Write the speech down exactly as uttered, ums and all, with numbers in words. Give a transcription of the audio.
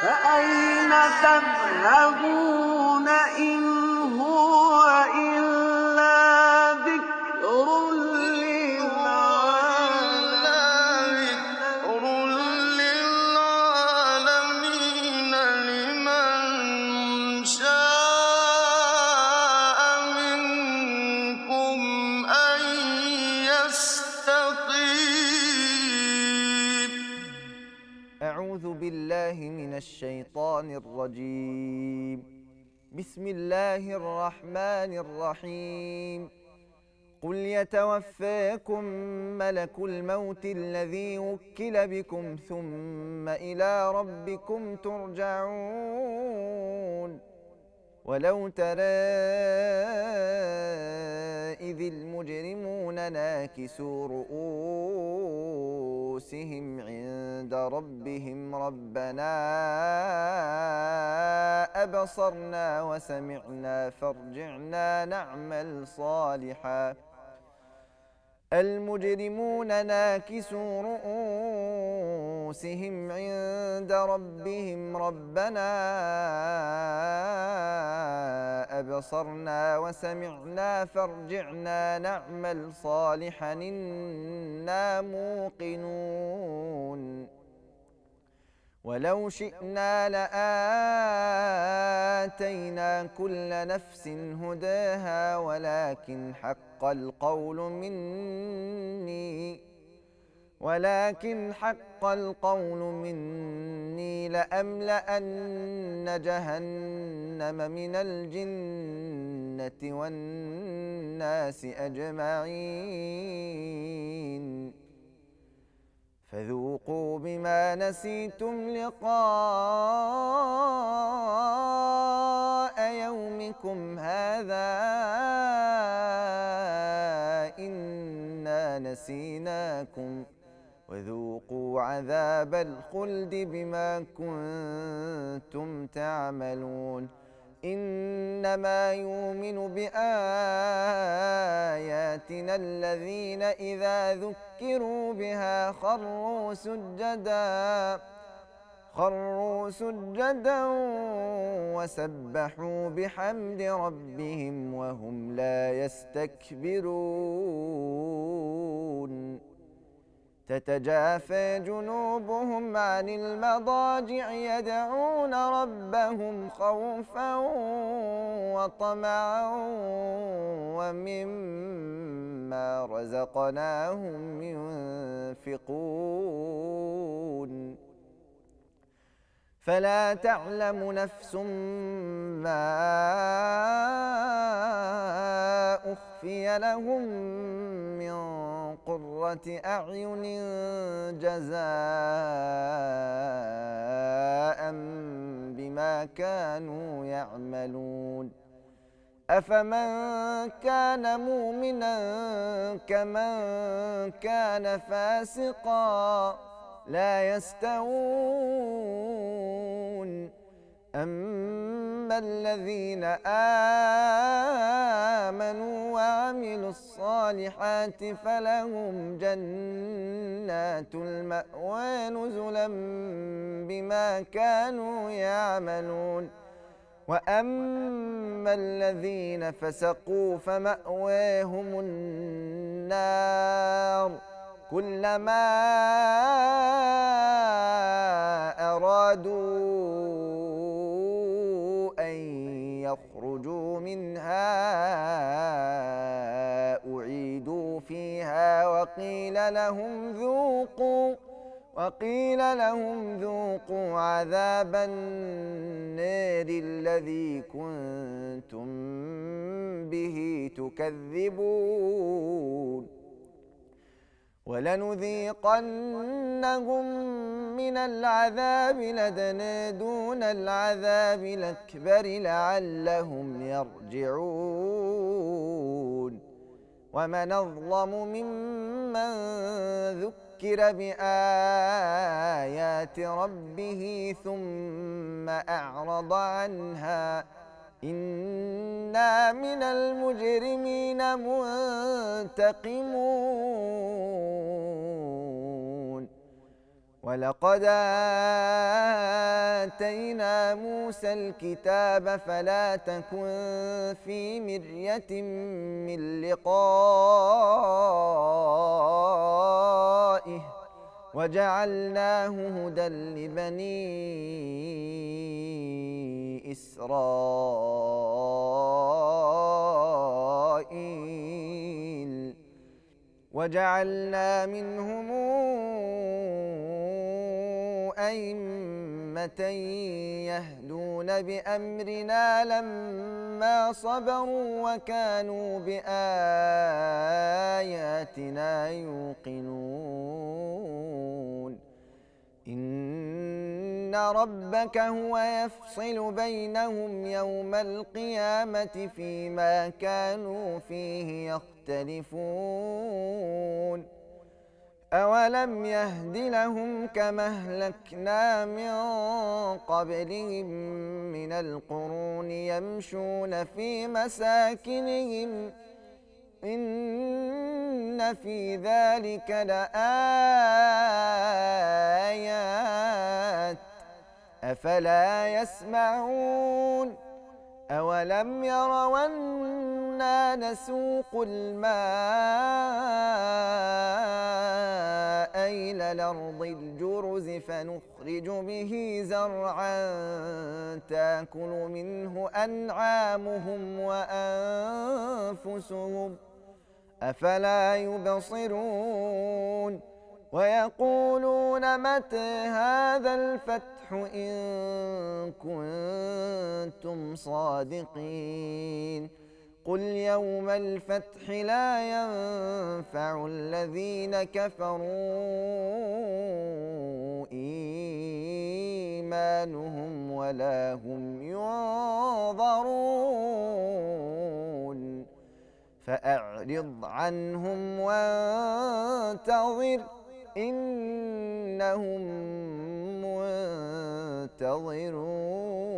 فأين تذهبون إن هو إلا ذكر للعالمين لمن شاء منكم أن يستقيم. أعوذ بالله من الشيطان الرجيم. بسم الله الرحمن الرحيم. قل يتوفاكم ملك الموت الذي وكل بكم ثم إلى ربكم ترجعون. ولو ترى إذ المجرمون ناكسوا رؤوسهم عند ربهم ربنا أبصرنا وسمعنا فارجعنا نعمل صالحا. المجرمون ناكسوا رؤوسهم عند ربهم ربنا أبصرنا وسمعنا فارجعنا نعمل صالحا إنا موقنون. ولو شئنا لآتينا كل نفس هداها ولكن حق القول مني ولكن حق القول مني لأملأن جهنم من الجنة والناس أجمعين. فذوقوا بما نسيتم لقاء يومكم هذا إنا نسيناكم وذوقوا عذاب الخلد بما كنتم تعملون. إنما يؤمن بآياتنا الذين إذا ذكروا بها خروا سجدا خروا سجدا وسبحوا بحمد ربهم وهم لا يستكبرون. تتجافى جنوبهم عن المضاجع يدعون ربهم خوفا وطمعا ومما رزقناهم ينفقون. فلا تعلم نفس ما أخفي لهم من قرة أعين جزاء بما كانوا يعملون. أفمن كان مؤمنا كمن كان فاسقا لا يستوون. أما الذين آمنوا وعملوا الصالحات فلهم جنات المأوى نزلا بما كانوا يعملون. وأما الذين فسقوا فمأواهم النار كلما أرادوا أن يخرجوا منها أعيدوا فيها وقيل لهم ذوقوا وقيل لهم ذوقوا عذاب النار الذي كنتم به تكذبون. ولنذيقنهم من العذاب لدنا دون العذاب الأكبر لعلهم يرجعون. ومن أظلم ممن ذكر بآيات ربه ثم أعرض عنها إنا من المجرمين منتقمون. ولقد آتينا موسى الكتاب فلا تكن في مرية من لقائه وجعلناه هدى لبني إسرائيل وجعلنا منهم أئمة يهدون بأمرنا لما صبروا وكانوا بآياتنا يوقنون إن ربك هو يفصل بينهم يوم القيامة فيما كانوا فيه يختلفون أولم يهد لهم كما أهلكنا من قبلهم من القرون يمشون في مساكنهم إن في ذلك لآيات أفلا يسمعون أولم يروا أنا نسوق الماء إلى الأرض الجرز فنخرج به زرعا تأكل منه أنعامهم وأنفسهم أفلا يبصرون ويقولون متى هذا الفتح إن كنتم صادقين قل يوم الفتح لا ينفع الذين كفروا إيمانهم ولا هم ينظرون فأعرض عنهم وانتظر إنهم منتظرون